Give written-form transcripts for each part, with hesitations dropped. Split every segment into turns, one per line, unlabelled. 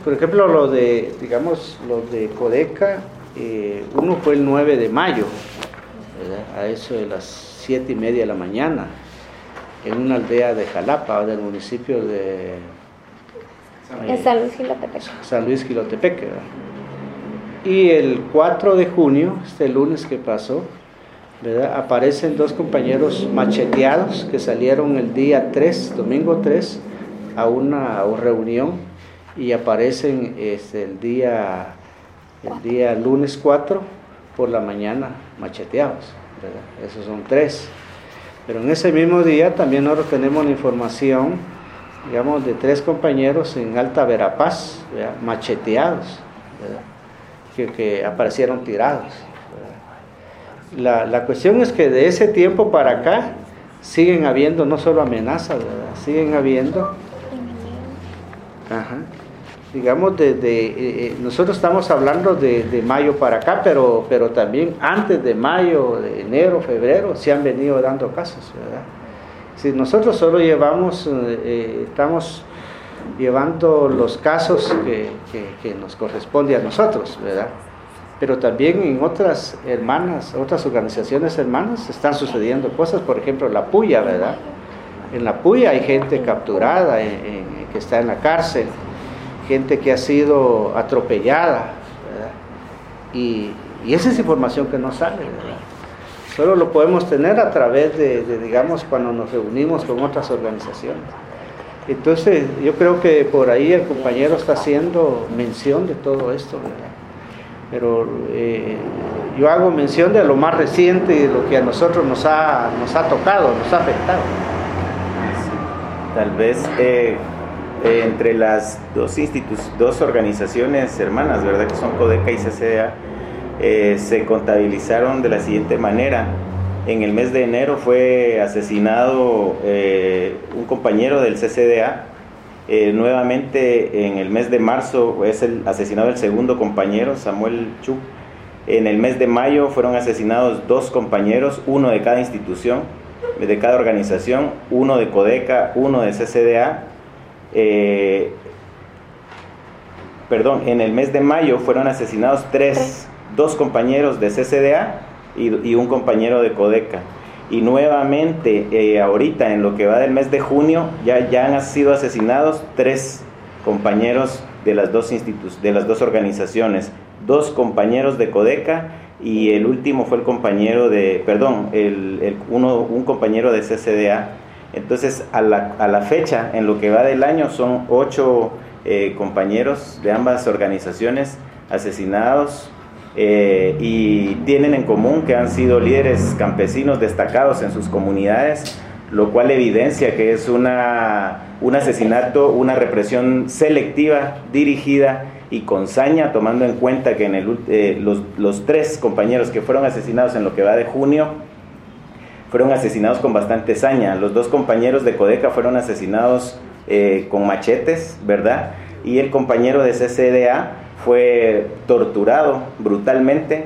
por ejemplo, lo de, digamos, lo de Codeca, uno fue el 9 de mayo, ¿verdad? A eso de las 7:30 de la mañana, en una aldea de Jalapa, del municipio de
San Luis Gilotepec.
San Luis Gilotepec, ¿verdad? Y el 4 de junio, este lunes que pasó, ¿verdad?, aparecen dos compañeros macheteados que salieron el día 3, domingo 3, a una reunión, y aparecen el día lunes 4 por la mañana macheteados, ¿verdad? Esos son 3. Pero en ese mismo día también nosotros tenemos la información, digamos, de 3 compañeros en Alta Verapaz, ¿verdad?, macheteados, ¿verdad?, que aparecieron tirados, ¿verdad? La cuestión es que de ese tiempo para acá siguen habiendo no solo amenazas, ¿verdad?, siguen habiendo, digamos, nosotros estamos hablando de mayo para acá, pero también antes de mayo, de enero, febrero, se han venido dando casos, ¿verdad? Si nosotros solo estamos llevando los casos que nos corresponde a nosotros, ¿verdad? Pero también en otras organizaciones hermanas están sucediendo cosas, por ejemplo, La Puya, ¿verdad? En La Puya hay gente capturada, que está en la cárcel, gente que ha sido atropellada, ¿verdad? Y esa es información que no sale, ¿verdad? Solo lo podemos tener a través digamos, cuando nos reunimos con otras organizaciones. Entonces, yo creo que por ahí el compañero está haciendo mención de todo esto, ¿verdad? Pero yo hago mención de lo más reciente y de lo que a nosotros nos ha tocado, nos ha afectado.
Sí. Tal vez entre las dos organizaciones hermanas, ¿verdad?, que son Codeca y CCDA, se contabilizaron de la siguiente manera. En el mes de enero fue asesinado un compañero del CCDA. Nuevamente en el mes de marzo es asesinado el segundo compañero, Samuel Chu. En el mes de mayo fueron asesinados 2 compañeros, uno de cada institución, de cada organización, uno de Codeca, uno de CCDA. En el mes de mayo fueron asesinados 2 compañeros de CCDA y un compañero de Codeca. Y nuevamente ahorita en lo que va del mes de junio ya han sido asesinados 3 compañeros de las dos organizaciones, 2 compañeros de Codeca, y el último fue un compañero de CCDA. Entonces a la fecha, en lo que va del año, son 8 compañeros de ambas organizaciones asesinados, y tienen en común que han sido líderes campesinos destacados en sus comunidades, lo cual evidencia que es un asesinato, una represión selectiva, dirigida y con saña, tomando en cuenta que los 3 compañeros que fueron asesinados en lo que va de junio fueron asesinados con bastante saña. Los 2 compañeros de Codeca fueron asesinados con machetes, ¿verdad? Y el compañero de CCDA fue torturado brutalmente,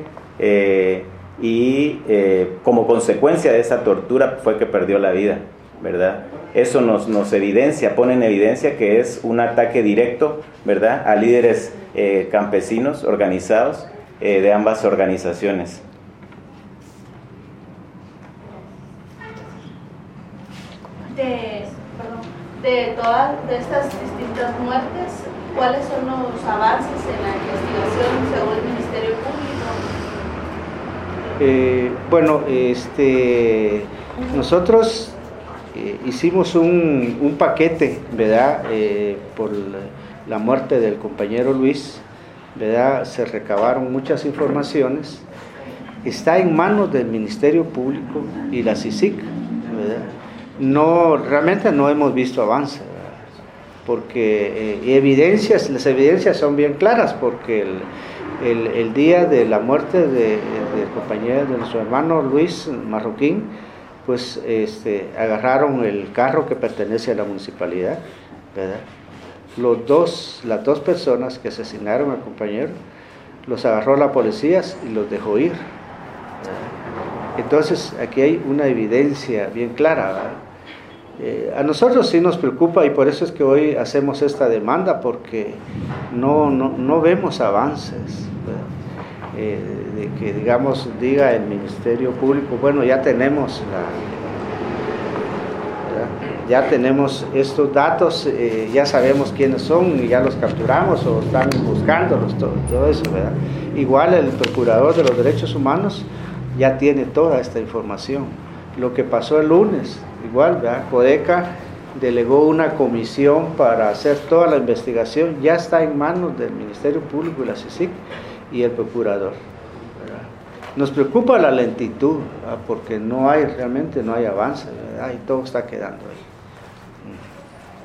y como consecuencia de esa tortura fue que perdió la vida, ¿verdad? Eso nos evidencia, pone en evidencia que es un ataque directo, ¿verdad?, a líderes campesinos organizados de ambas organizaciones.
De todas estas distintas muertes, ¿cuáles son los avances en la investigación según el Ministerio Público?
Nosotros hicimos un paquete, ¿verdad?, por la muerte del compañero Luis, ¿verdad? Se recabaron muchas informaciones. Está en manos del Ministerio Público y la CICIG, ¿verdad? Realmente no hemos visto avance, ¿verdad?, porque las evidencias son bien claras, porque el día de la muerte del compañero, de nuestro hermano Luis Marroquín, pues agarraron el carro que pertenece a la municipalidad, ¿verdad? Las dos personas que asesinaron al compañero, los agarró la policía y los dejó ir, ¿verdad? Entonces aquí hay una evidencia bien clara, ¿verdad? A nosotros sí nos preocupa y por eso es que hoy hacemos esta demanda, porque no vemos avances, de que, digamos, diga el Ministerio Público, bueno, ya tenemos ya tenemos estos datos, ya sabemos quiénes son y ya los capturamos o están buscándolos, todo eso, ¿verdad? Igual el Procurador de los Derechos Humanos ya tiene toda esta información. Lo que pasó el lunes, igual, ¿verdad? Codeca delegó una comisión para hacer toda la investigación, ya está en manos del Ministerio Público y la CICIG y el Procurador, ¿verdad? Nos preocupa la lentitud, ¿verdad? Porque realmente no hay avance, ¿verdad? Y todo está quedando ahí.